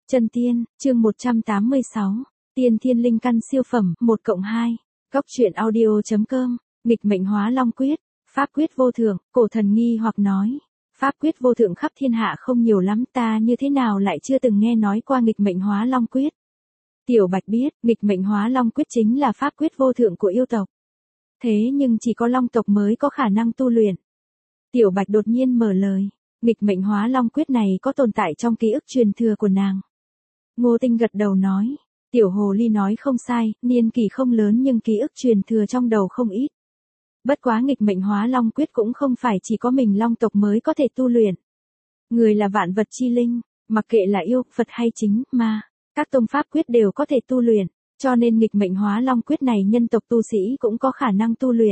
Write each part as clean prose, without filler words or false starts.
Chân tiên, chương 186, tiên thiên linh căn siêu phẩm, 1+2, góc truyện audio.com, nghịch mệnh hóa long quyết, pháp quyết vô thượng, cổ thần nghi hoặc nói. Pháp quyết vô thượng khắp thiên hạ không nhiều lắm, ta như thế nào lại chưa từng nghe nói qua nghịch mệnh hóa long quyết. Tiểu Bạch biết, nghịch mệnh hóa long quyết chính là pháp quyết vô thượng của yêu tộc. Thế nhưng chỉ có long tộc mới có khả năng tu luyện. Tiểu Bạch đột nhiên mở lời, nghịch mệnh hóa long quyết này có tồn tại trong ký ức truyền thừa của nàng. Ngô Tinh gật đầu nói, tiểu hồ ly nói không sai, niên kỷ không lớn nhưng ký ức truyền thừa trong đầu không ít. Bất quá nghịch mệnh hóa long quyết cũng không phải chỉ có mình long tộc mới có thể tu luyện. Người là vạn vật chi linh, mặc kệ là yêu, Phật hay chính, ma, các tông pháp quyết đều có thể tu luyện, cho nên nghịch mệnh hóa long quyết này nhân tộc tu sĩ cũng có khả năng tu luyện.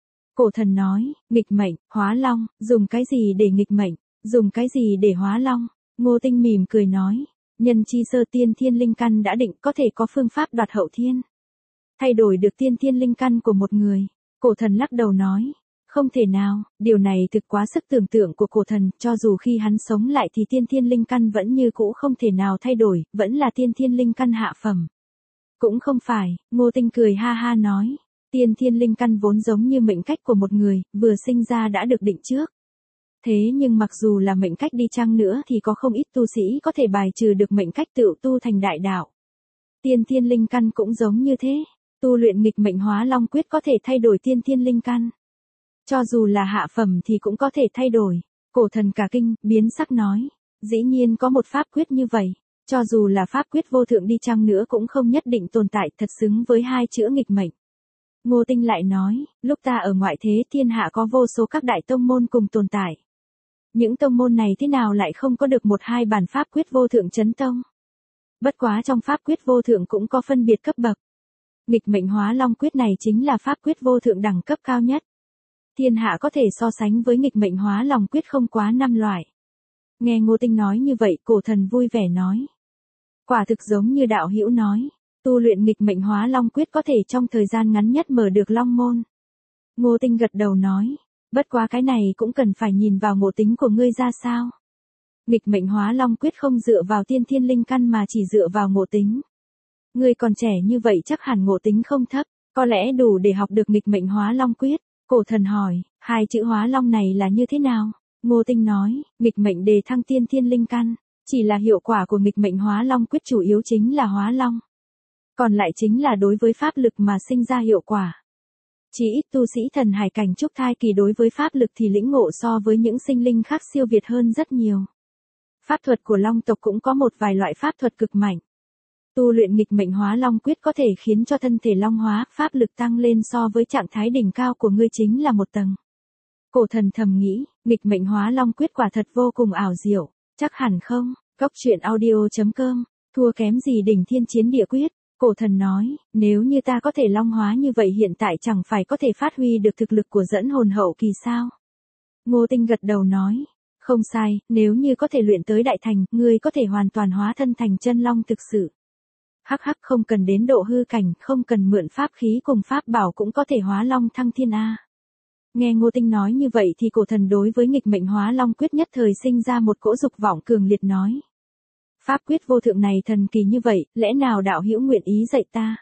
Cổ thần nói, nghịch mệnh, hóa long, dùng cái gì để nghịch mệnh, dùng cái gì để hóa long? Ngô Tinh mỉm cười nói, nhân chi sơ tiên thiên linh căn đã định có thể có phương pháp đoạt hậu thiên. Thay đổi được tiên thiên linh căn của một người. Cổ thần lắc đầu nói, không thể nào, điều này thực quá sức tưởng tượng của cổ thần, cho dù khi hắn sống lại thì tiên thiên linh căn vẫn như cũ không thể nào thay đổi, vẫn là tiên thiên linh căn hạ phẩm. Cũng không phải, Ngô Tinh cười ha ha nói, tiên thiên linh căn vốn giống như mệnh cách của một người, vừa sinh ra đã được định trước. Thế nhưng mặc dù là mệnh cách đi chăng nữa thì có không ít tu sĩ có thể bài trừ được mệnh cách tự tu thành đại đạo. Tiên thiên linh căn cũng giống như thế. Tu luyện nghịch mệnh hóa long quyết có thể thay đổi tiên thiên linh căn. Cho dù là hạ phẩm thì cũng có thể thay đổi. Cổ thần cả kinh, biến sắc nói. Dĩ nhiên có một pháp quyết như vậy. Cho dù là pháp quyết vô thượng đi chăng nữa cũng không nhất định tồn tại, thật xứng với hai chữ nghịch mệnh. Ngô Tinh lại nói, lúc ta ở ngoại thế thiên hạ có vô số các đại tông môn cùng tồn tại. Những tông môn này thế nào lại không có được một hai bản pháp quyết vô thượng chấn tông. Bất quá trong pháp quyết vô thượng cũng có phân biệt cấp bậc. Nghịch mệnh hóa long quyết này chính là pháp quyết vô thượng đẳng cấp cao nhất. Thiên hạ có thể so sánh với nghịch mệnh hóa long quyết không quá 5 loại. Nghe Ngô Tinh nói như vậy, cổ thần vui vẻ nói. Quả thực giống như đạo hữu nói, tu luyện nghịch mệnh hóa long quyết có thể trong thời gian ngắn nhất mở được long môn. Ngô Tinh gật đầu nói, bất quá cái này cũng cần phải nhìn vào ngộ tính của ngươi ra sao. Nghịch mệnh hóa long quyết không dựa vào tiên thiên linh căn mà chỉ dựa vào ngộ tính. Ngươi còn trẻ như vậy chắc hẳn ngộ tính không thấp, có lẽ đủ để học được nghịch mệnh hóa long quyết. Cổ thần hỏi, hai chữ hóa long này là như thế nào? Ngô Tinh nói, nghịch mệnh đề thăng tiên thiên linh căn, chỉ là hiệu quả của nghịch mệnh hóa long quyết chủ yếu chính là hóa long. Còn lại chính là đối với pháp lực mà sinh ra hiệu quả. Chỉ ít tu sĩ thần hải cảnh trúc thai kỳ đối với pháp lực thì lĩnh ngộ so với những sinh linh khác siêu việt hơn rất nhiều. Pháp thuật của long tộc cũng có một vài loại pháp thuật cực mạnh. Tu luyện nghịch mệnh hóa long quyết có thể khiến cho thân thể long hóa, pháp lực tăng lên so với trạng thái đỉnh cao của ngươi chính là một tầng. Cổ thần thầm nghĩ, nghịch mệnh hóa long quyết quả thật vô cùng ảo diệu, chắc hẳn không, góc truyện audio.com, thua kém gì đỉnh thiên chiến địa quyết. Cổ thần nói, nếu như ta có thể long hóa như vậy hiện tại chẳng phải có thể phát huy được thực lực của dẫn hồn hậu kỳ sao? Ngô Tinh gật đầu nói, không sai, nếu như có thể luyện tới đại thành, ngươi có thể hoàn toàn hóa thân thành chân long thực sự. Hắc hắc, không cần đến độ hư cảnh, không cần mượn pháp khí cùng pháp bảo cũng có thể hóa long thăng thiên a. Nghe Ngô Tinh nói như vậy thì cổ thần đối với nghịch mệnh hóa long quyết nhất thời sinh ra một cỗ dục vọng cường liệt nói. Pháp quyết vô thượng này thần kỳ như vậy, lẽ nào đạo hữu nguyện ý dạy ta?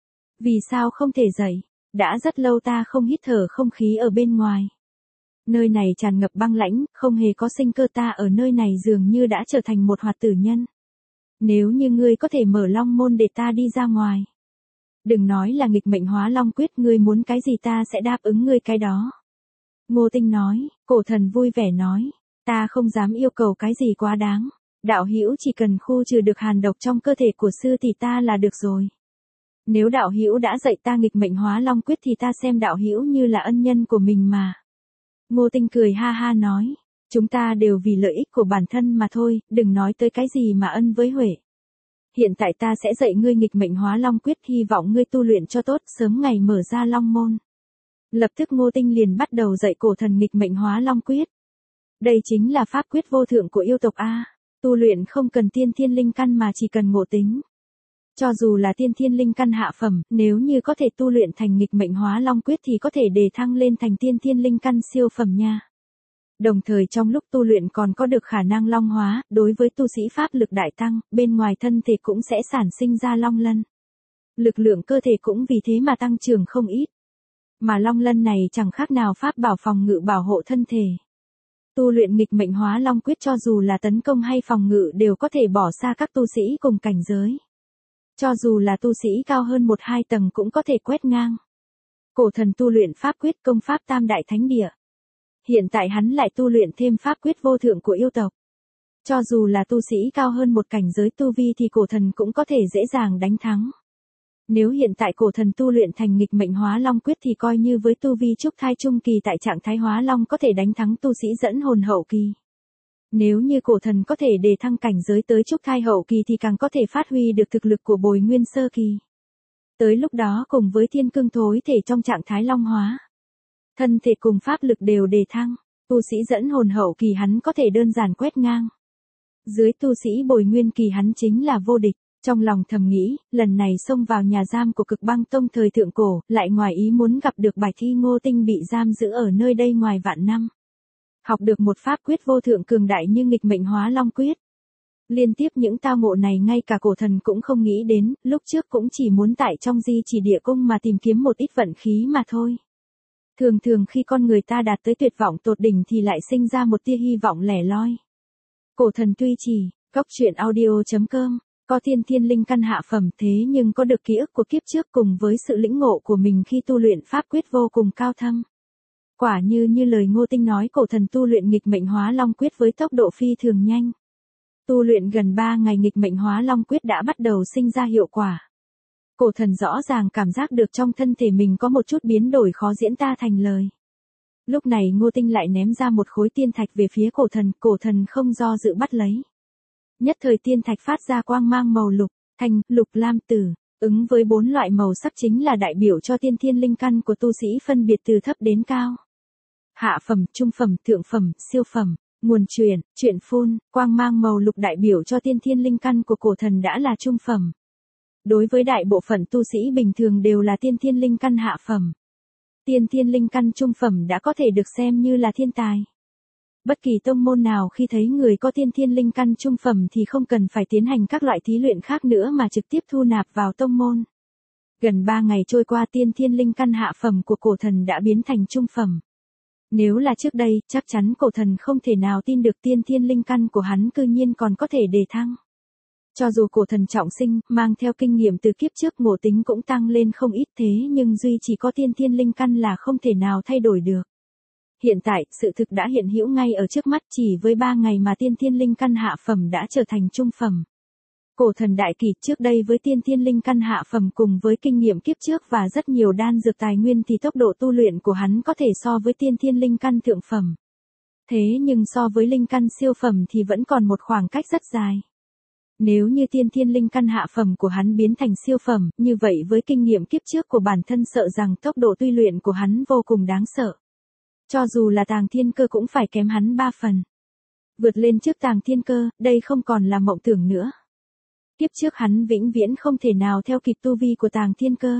Vì sao không thể dạy? Đã rất lâu ta không hít thở không khí ở bên ngoài. Nơi này tràn ngập băng lãnh, không hề có sinh cơ, ta ở nơi này dường như đã trở thành một hoạt tử nhân. Nếu như ngươi có thể mở long môn để ta đi ra ngoài. Đừng nói là nghịch mệnh hóa long quyết, ngươi muốn cái gì ta sẽ đáp ứng ngươi cái đó. Ngô Tinh nói, cổ thần vui vẻ nói, ta không dám yêu cầu cái gì quá đáng. Đạo hữu chỉ cần khu trừ được hàn độc trong cơ thể của sư thì ta là được rồi. Nếu đạo hữu đã dạy ta nghịch mệnh hóa long quyết thì ta xem đạo hữu như là ân nhân của mình mà. Ngô Tinh cười ha ha nói, chúng ta đều vì lợi ích của bản thân mà thôi, đừng nói tới cái gì mà ân với huệ. Hiện tại ta sẽ dạy ngươi nghịch mệnh hóa long quyết, hy vọng ngươi tu luyện cho tốt, sớm ngày mở ra long môn. Lập tức Ngô Tinh liền bắt đầu dạy cổ thần nghịch mệnh hóa long quyết. Đây chính là pháp quyết vô thượng của yêu tộc A. Tu luyện không cần tiên thiên linh căn mà chỉ cần ngộ tính. Cho dù là tiên thiên linh căn hạ phẩm, nếu như có thể tu luyện thành nghịch mệnh hóa long quyết thì có thể đề thăng lên thành tiên thiên linh căn siêu phẩm nha. Đồng thời trong lúc tu luyện còn có được khả năng long hóa, đối với tu sĩ pháp lực đại tăng, bên ngoài thân thể cũng sẽ sản sinh ra long lân. Lực lượng cơ thể cũng vì thế mà tăng trưởng không ít. Mà long lân này chẳng khác nào pháp bảo phòng ngự bảo hộ thân thể. Tu luyện nghịch mệnh hóa long quyết cho dù là tấn công hay phòng ngự đều có thể bỏ xa các tu sĩ cùng cảnh giới. Cho dù là tu sĩ cao hơn 1-2 tầng cũng có thể quét ngang. Cổ thần tu luyện pháp quyết công pháp tam đại thánh địa. Hiện tại hắn lại tu luyện thêm pháp quyết vô thượng của yêu tộc. Cho dù là tu sĩ cao hơn một cảnh giới tu vi thì cổ thần cũng có thể dễ dàng đánh thắng. Nếu hiện tại cổ thần tu luyện thành nghịch mệnh hóa long quyết thì coi như với tu vi trúc thai trung kỳ tại trạng thái hóa long có thể đánh thắng tu sĩ dẫn hồn hậu kỳ. Nếu như cổ thần có thể đề thăng cảnh giới tới trúc thai hậu kỳ thì càng có thể phát huy được thực lực của bồi nguyên sơ kỳ. Tới lúc đó cùng với thiên cương thối thể trong trạng thái long hóa, thân thể cùng pháp lực đều đề thăng, tu sĩ dẫn hồn hậu kỳ hắn có thể đơn giản quét ngang. Dưới tu sĩ bồi nguyên kỳ hắn chính là vô địch. Trong lòng thầm nghĩ, lần này xông vào nhà giam của Cực Băng Tông thời thượng cổ, lại ngoài ý muốn gặp được Bạch Thi Ngô Tinh bị giam giữ ở nơi đây ngoài vạn năm. Học được một pháp quyết vô thượng cường đại như nghịch mệnh hóa long quyết. Liên tiếp những tao ngộ này ngay cả cổ thần cũng không nghĩ đến, lúc trước cũng chỉ muốn tại trong di chỉ địa cung mà tìm kiếm một ít vận khí mà thôi. Thường thường khi con người ta đạt tới tuyệt vọng tột đỉnh thì lại sinh ra một tia hy vọng lẻ loi. Cổ thần tuy chỉ, goctruyện.audio.com có thiên linh căn hạ phẩm thế nhưng có được ký ức của kiếp trước cùng với sự lĩnh ngộ của mình khi tu luyện pháp quyết vô cùng cao thâm. Quả như lời Ngô Tinh nói, cổ thần tu luyện nghịch mệnh hóa long quyết với tốc độ phi thường nhanh. Tu luyện gần 3 ngày nghịch mệnh hóa long quyết đã bắt đầu sinh ra hiệu quả. Cổ thần rõ ràng cảm giác được trong thân thể mình có một chút biến đổi khó diễn tả thành lời. Lúc này Ngô Tinh lại ném ra một khối tiên thạch về phía cổ thần không do dự bắt lấy. Nhất thời tiên thạch phát ra quang mang màu lục, thanh, lục, lam, tử, ứng với 4 loại màu sắc chính là đại biểu cho thiên linh căn của tu sĩ phân biệt từ thấp đến cao. Hạ phẩm, trung phẩm, thượng phẩm, siêu phẩm, nguồn truyện phun, quang mang màu lục đại biểu cho thiên linh căn của cổ thần đã là trung phẩm. Đối với đại bộ phận tu sĩ bình thường đều là thiên linh căn hạ phẩm. Thiên linh căn trung phẩm đã có thể được xem như là thiên tài. Bất kỳ tông môn nào khi thấy người có thiên linh căn trung phẩm thì không cần phải tiến hành các loại thí luyện khác nữa mà trực tiếp thu nạp vào tông môn. Gần 3 ngày trôi qua thiên linh căn hạ phẩm của cổ thần đã biến thành trung phẩm. Nếu là trước đây, chắc chắn cổ thần không thể nào tin được thiên linh căn của hắn cư nhiên còn có thể đề thăng. Cho dù cổ thần trọng sinh, mang theo kinh nghiệm từ kiếp trước ngộ tính cũng tăng lên không ít thế nhưng duy chỉ có thiên linh căn là không thể nào thay đổi được. Hiện tại, sự thực đã hiện hữu ngay ở trước mắt, chỉ với 3 ngày mà thiên linh căn hạ phẩm đã trở thành trung phẩm. Cổ thần đại kỳ trước đây với thiên linh căn hạ phẩm cùng với kinh nghiệm kiếp trước và rất nhiều đan dược tài nguyên thì tốc độ tu luyện của hắn có thể so với thiên linh căn thượng phẩm. Thế nhưng so với linh căn siêu phẩm thì vẫn còn một khoảng cách rất dài. Nếu như thiên linh căn hạ phẩm của hắn biến thành siêu phẩm, như vậy với kinh nghiệm kiếp trước của bản thân sợ rằng tốc độ tu luyện của hắn vô cùng đáng sợ. Cho dù là Tàng Thiên Cơ cũng phải kém hắn 3 phần. Vượt lên trước Tàng Thiên Cơ, đây không còn là mộng tưởng nữa. Kiếp trước hắn vĩnh viễn không thể nào theo kịp tu vi của Tàng Thiên Cơ.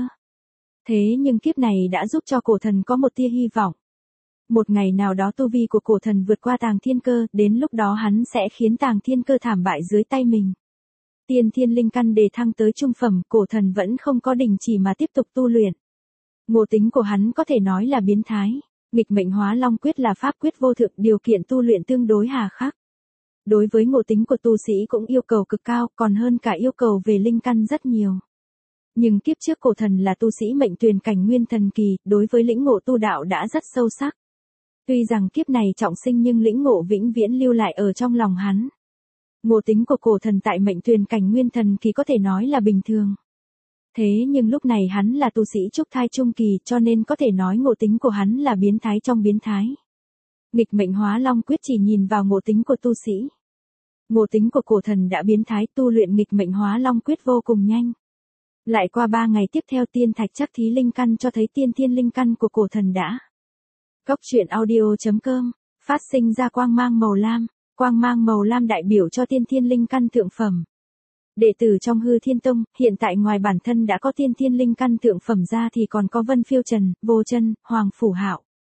Thế nhưng kiếp này đã giúp cho cổ thần có một tia hy vọng. Một ngày nào đó tu vi của cổ thần vượt qua Tàng Thiên Cơ, đến lúc đó hắn sẽ khiến Tàng Thiên Cơ thảm bại dưới tay mình. Thiên linh căn đề thăng tới trung phẩm, cổ thần vẫn không có đình chỉ mà tiếp tục tu luyện. Ngộ tính của hắn có thể nói là biến thái. Nghịch mệnh hóa long quyết là pháp quyết vô thượng, điều kiện tu luyện tương đối hà khắc. Đối với ngộ tính của tu sĩ cũng yêu cầu cực cao, còn hơn cả yêu cầu về linh căn rất nhiều. Nhưng kiếp trước cổ thần là tu sĩ mệnh tuyền cảnh nguyên thần kỳ, đối với lĩnh ngộ tu đạo đã rất sâu sắc. Tuy rằng kiếp này trọng sinh nhưng lĩnh ngộ vĩnh viễn lưu lại ở trong lòng hắn. Ngộ tính của cổ thần tại mệnh tuyền cảnh nguyên thần kỳ có thể nói là bình thường. Thế nhưng lúc này hắn là tu sĩ trúc thai trung kỳ cho nên có thể nói ngộ tính của hắn là biến thái trong biến thái. Nghịch mệnh hóa long quyết chỉ nhìn vào ngộ tính của tu sĩ. Ngộ tính của cổ thần đã biến thái, tu luyện nghịch mệnh hóa long quyết vô cùng nhanh. Lại qua 3 ngày tiếp theo tiên thạch chắc thí linh căn cho thấy thiên linh căn của cổ thần đã. Goctruyện.audio.com phát sinh ra quang mang màu lam. Quang mang màu lam đại biểu cho thiên linh căn thượng phẩm. Đệ tử trong Hư Thiên Tông, hiện tại ngoài bản thân đã có thiên linh căn thượng phẩm ra thì còn có Vân Phiêu Trần, Vô Chân, Hoàng Phủ Hạo.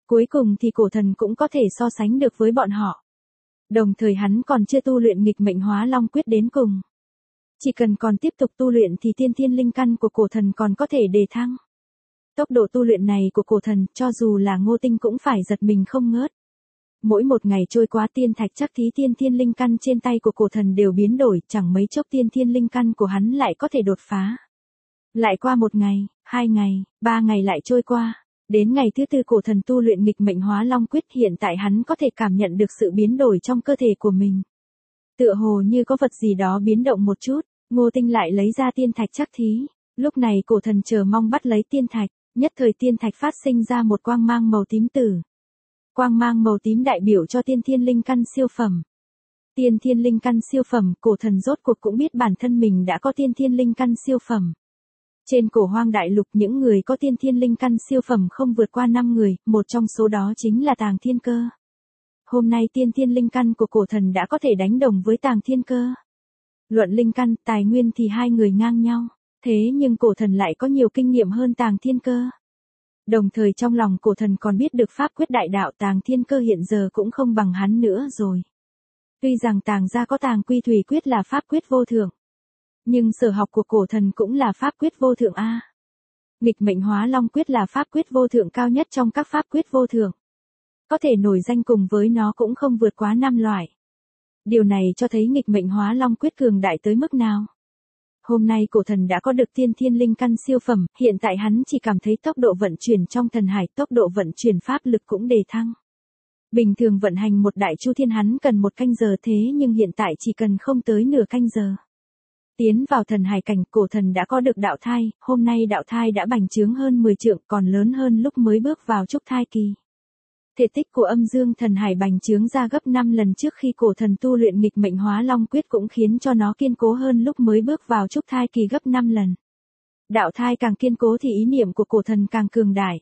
Cuối cùng thì cổ thần cũng có thể so sánh được với bọn họ. Đồng thời hắn còn chưa tu luyện nghịch mệnh hóa long quyết đến cùng. Chỉ cần còn tiếp tục tu luyện thì tiên thiên linh căn của cổ thần còn có thể đề thăng. Tốc độ tu luyện này của cổ thần cho dù là Ngô Tinh cũng phải giật mình không ngớt. Mỗi một ngày trôi qua tiên thạch chắc thí tiên thiên linh căn trên tay của cổ thần đều biến đổi, chẳng mấy chốc tiên thiên linh căn của hắn lại có thể đột phá. Lại qua 1 ngày, 2 ngày, 3 ngày lại trôi qua. Đến ngày thứ 4 cổ thần tu luyện nghịch mệnh hóa long quyết, hiện tại hắn có thể cảm nhận được sự biến đổi trong cơ thể của mình. Tựa hồ như có vật gì đó biến động một chút, Ngô Tinh lại lấy ra tiên thạch chắc thí. Lúc này cổ thần chờ mong bắt lấy tiên thạch, nhất thời tiên thạch phát sinh ra một quang mang màu tím tử. Quang mang màu tím đại biểu cho tiên thiên linh căn siêu phẩm. Tiên thiên linh căn siêu phẩm, cổ thần rốt cuộc cũng biết bản thân mình đã có tiên thiên linh căn siêu phẩm. Trên cổ hoang đại lục những người có tiên thiên linh căn siêu phẩm không vượt qua 5 người, một trong số đó chính là Tàng Thiên Cơ. Hôm nay tiên thiên linh căn của cổ thần đã có thể đánh đồng với Tàng Thiên Cơ. Luận linh căn, tài nguyên thì hai người ngang nhau, thế nhưng cổ thần lại có nhiều kinh nghiệm hơn Tàng Thiên Cơ. Đồng thời trong lòng cổ thần còn biết được pháp quyết đại đạo, Tàng Thiên Cơ hiện giờ cũng không bằng hắn nữa rồi. Tuy rằng Tàng gia có Tàng Quy Thủy quyết là pháp quyết vô thượng, nhưng sở học của cổ thần cũng là pháp quyết vô thượng a. Nghịch mệnh hóa long quyết là pháp quyết vô thượng cao nhất trong các pháp quyết vô thượng. Có thể nổi danh cùng với nó cũng không vượt quá 5 loại. Điều này cho thấy nghịch mệnh hóa long quyết cường đại tới mức nào. Hôm nay cổ thần đã có được tiên thiên linh căn siêu phẩm, hiện tại hắn chỉ cảm thấy tốc độ vận chuyển trong thần hải, tốc độ vận chuyển pháp lực cũng đề thăng. Bình thường vận hành một đại chu thiên hắn cần 1 canh giờ, thế nhưng hiện tại chỉ cần không tới nửa canh giờ. Tiến vào thần hải cảnh, cổ thần đã có được đạo thai, hôm nay đạo thai đã bành trướng hơn 10 trượng, còn lớn hơn lúc mới bước vào trúc thai kỳ. Thể tích của âm dương thần hải bành trướng ra gấp 5 lần trước khi cổ thần tu luyện nghịch mệnh hóa long quyết, cũng khiến cho nó kiên cố hơn lúc mới bước vào trúc thai kỳ gấp 5 lần. Đạo thai càng kiên cố thì ý niệm của cổ thần càng cường đại.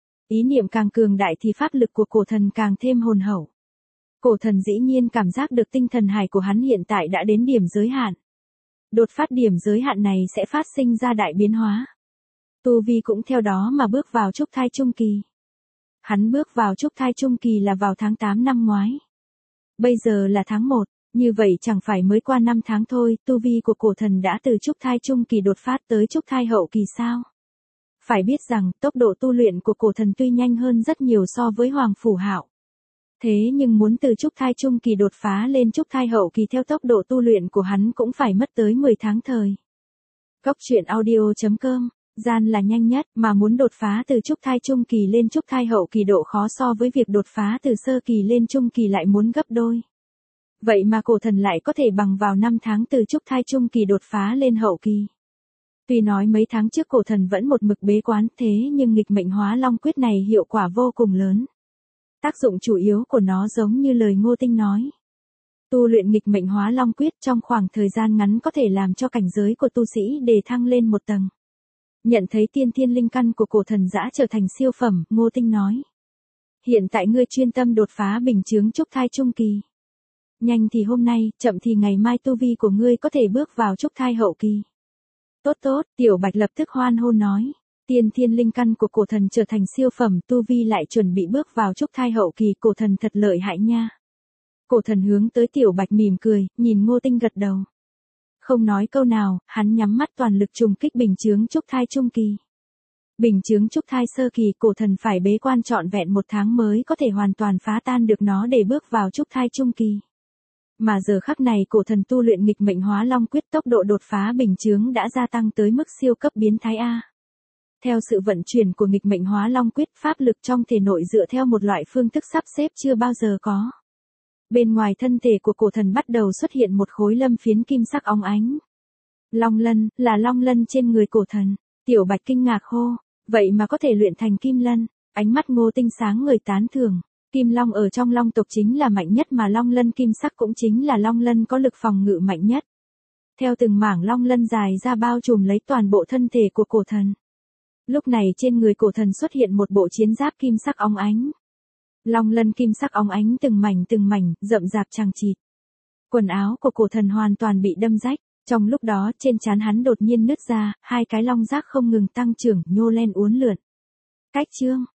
Ý niệm càng cường đại thì pháp lực của cổ thần càng thêm hồn hậu. Cổ thần dĩ nhiên cảm giác được tinh thần hải của hắn hiện tại đã đến điểm giới hạn. Đột phát điểm giới hạn này sẽ phát sinh ra đại biến hóa. Tu vi cũng theo đó mà bước vào trúc thai trung kỳ. Hắn bước vào trúc thai trung kỳ là vào tháng 8 năm ngoái. Bây giờ là tháng 1, như vậy chẳng phải mới qua 5 tháng thôi, tu vi của cổ thần đã từ trúc thai trung kỳ đột phát tới trúc thai hậu kỳ sao? Phải biết rằng, tốc độ tu luyện của cổ thần tuy nhanh hơn rất nhiều so với Hoàng Phủ Hạo. Thế nhưng muốn từ trúc thai trung kỳ đột phá lên trúc thai hậu kỳ theo tốc độ tu luyện của hắn cũng phải mất tới 10 tháng thời. Góc truyện audio.com, gian là nhanh nhất, mà muốn đột phá từ trúc thai trung kỳ lên trúc thai hậu kỳ độ khó so với việc đột phá từ sơ kỳ lên trung kỳ lại muốn gấp đôi. Vậy mà cổ thần lại có thể bằng vào 5 tháng từ trúc thai trung kỳ đột phá lên hậu kỳ. Tuy nói mấy tháng trước cổ thần vẫn một mực bế quán, thế nhưng nghịch mệnh hóa long quyết này hiệu quả vô cùng lớn. Tác dụng chủ yếu của nó giống như lời Ngô Tinh nói. Tu luyện nghịch mệnh hóa long quyết trong khoảng thời gian ngắn có thể làm cho cảnh giới của tu sĩ đề thăng lên một tầng. Nhận thấy tiên thiên linh căn của cổ thần dã trở thành siêu phẩm, Ngô Tinh nói. Hiện tại ngươi chuyên tâm đột phá bình chướng trúc thai trung kỳ. Nhanh thì hôm nay, chậm thì ngày mai tu vi của ngươi có thể bước vào trúc thai hậu kỳ. Tốt tốt, Tiểu Bạch lập tức hoan hô nói. Tiên thiên linh căn của cổ thần trở thành siêu phẩm, tu vi lại chuẩn bị bước vào trúc thai hậu kỳ, cổ thần thật lợi hại nha. Cổ thần hướng tới Tiểu Bạch mỉm cười, nhìn Ngô Tinh gật đầu. Không nói câu nào, hắn nhắm mắt toàn lực trùng kích bình chướng trúc thai trung kỳ. Bình chướng trúc thai sơ kỳ, cổ thần phải bế quan trọn vẹn 1 tháng mới có thể hoàn toàn phá tan được nó để bước vào trúc thai trung kỳ. Mà giờ khắc này cổ thần tu luyện nghịch mệnh hóa long quyết, tốc độ đột phá bình chướng đã gia tăng tới mức siêu cấp biến thái A. Theo sự vận chuyển của nghịch mệnh hóa long quyết, pháp lực trong thể nội dựa theo một loại phương thức sắp xếp chưa bao giờ có. Bên ngoài thân thể của cổ thần bắt đầu xuất hiện một khối lâm phiến kim sắc óng ánh. Long lân, là long lân trên người cổ thần. Tiểu Bạch kinh ngạc hô, vậy mà có thể luyện thành kim lân. Ánh mắt Ngô Tinh sáng người tán thưởng. Kim long ở trong long tộc chính là mạnh nhất, mà long lân kim sắc cũng chính là long lân có lực phòng ngự mạnh nhất. Theo từng mảng long lân dài ra bao trùm lấy toàn bộ thân thể của cổ thần. Lúc này trên người cổ thần xuất hiện một bộ chiến giáp kim sắc óng ánh. Long lân kim sắc óng ánh từng mảnh, rậm rạp chằng chịt. Quần áo của cổ thần hoàn toàn bị đâm rách, trong lúc đó trên trán hắn đột nhiên nứt ra, 2 cái long giác không ngừng tăng trưởng, nhô lên uốn lượn. Cách chương